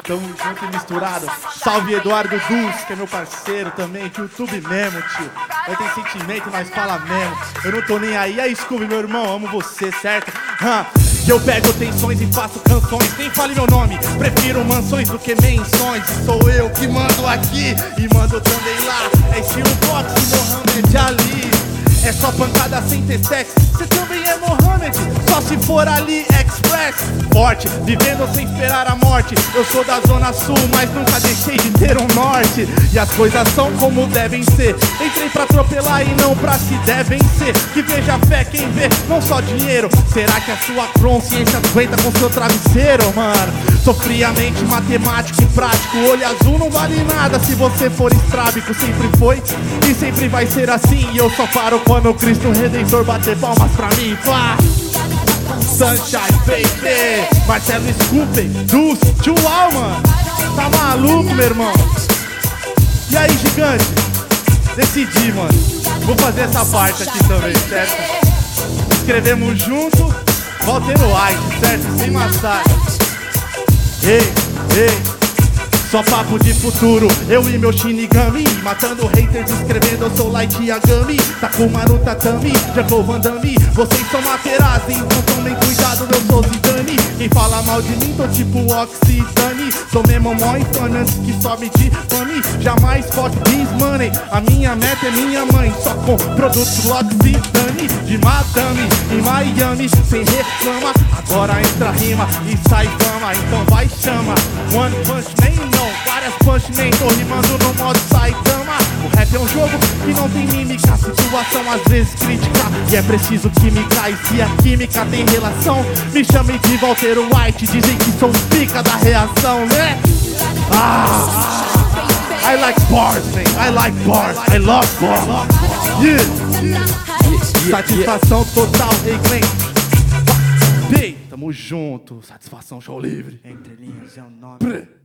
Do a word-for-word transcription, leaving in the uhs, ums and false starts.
Tamo junto e misturado. Salve Eduardo Dus, que é meu parceiro também, que YouTube mesmo, tio. Vai ter sentimento, mas fala mesmo. Eu não tô nem aí. Aí, Scooby, meu irmão, amo você, certo? Hum. Eu pego tensões e faço canções. Nem fale meu nome, prefiro mansões do que menções. Sou eu que mando aqui e mando também lá. É estilo boxe, Mohamed Ali. É só pancada sem ter sexo. Você também é Mohamed, só se for ali Express. Forte, vivendo sem esperar a morte. Eu sou da zona sul, mas nunca deixei de ter um norte. E as coisas são como devem ser. Entrei pra atropelar e não pra se devem ser. Que veja a fé quem vê, não só dinheiro. Será que a sua consciência aguenta com seu travesseiro, mano? Sou friamente matemático e prático. Olho azul não vale nada se você for estrábico. Sempre foi e sempre vai ser assim. E eu só paro quando o Cristo Redentor bater palmas pra mim. Pá! Sunshine, baby! Marcelo Scoopy, Dus, tio Alma. Tá maluco, meu irmão? E aí, gigante? Decidi, mano. Vou fazer essa parte aqui também, certo? Escrevemos junto, Walter White, certo? Sem massagem. Ei, ei. Só papo de futuro, eu e meu Shinigami. Matando haters, escrevendo, eu sou Light Yagami. Takumaru Tatami, Jungle Van Damme. Vocês são Materazzi, então tomem cuidado, eu sou Zidane. Quem fala mal de mim, tô tipo Oxidane. Sou mesmo mó infame antes que sobe de fame. Jamais fuck this money, a minha meta é minha mãe. Só com produtos L'Occitane. De madame, em Miami, sem reclama. Agora entra rima e sai fama, então vai chama. One Punch Man, não, várias Punch Man. Tô rimando no modo Saitama. O rap é um jogo que não tem mímica. A situação às vezes crítica e é preciso química. E se a química tem relação, me chamem de Walter White. Dizem que sou um pica da reação, né? Ah, I like bars, man, I like bars, I love bars. Yeah, satisfação total, hey Glenn. Tamo junto, satisfação, show livre. Entre linhas é o nome.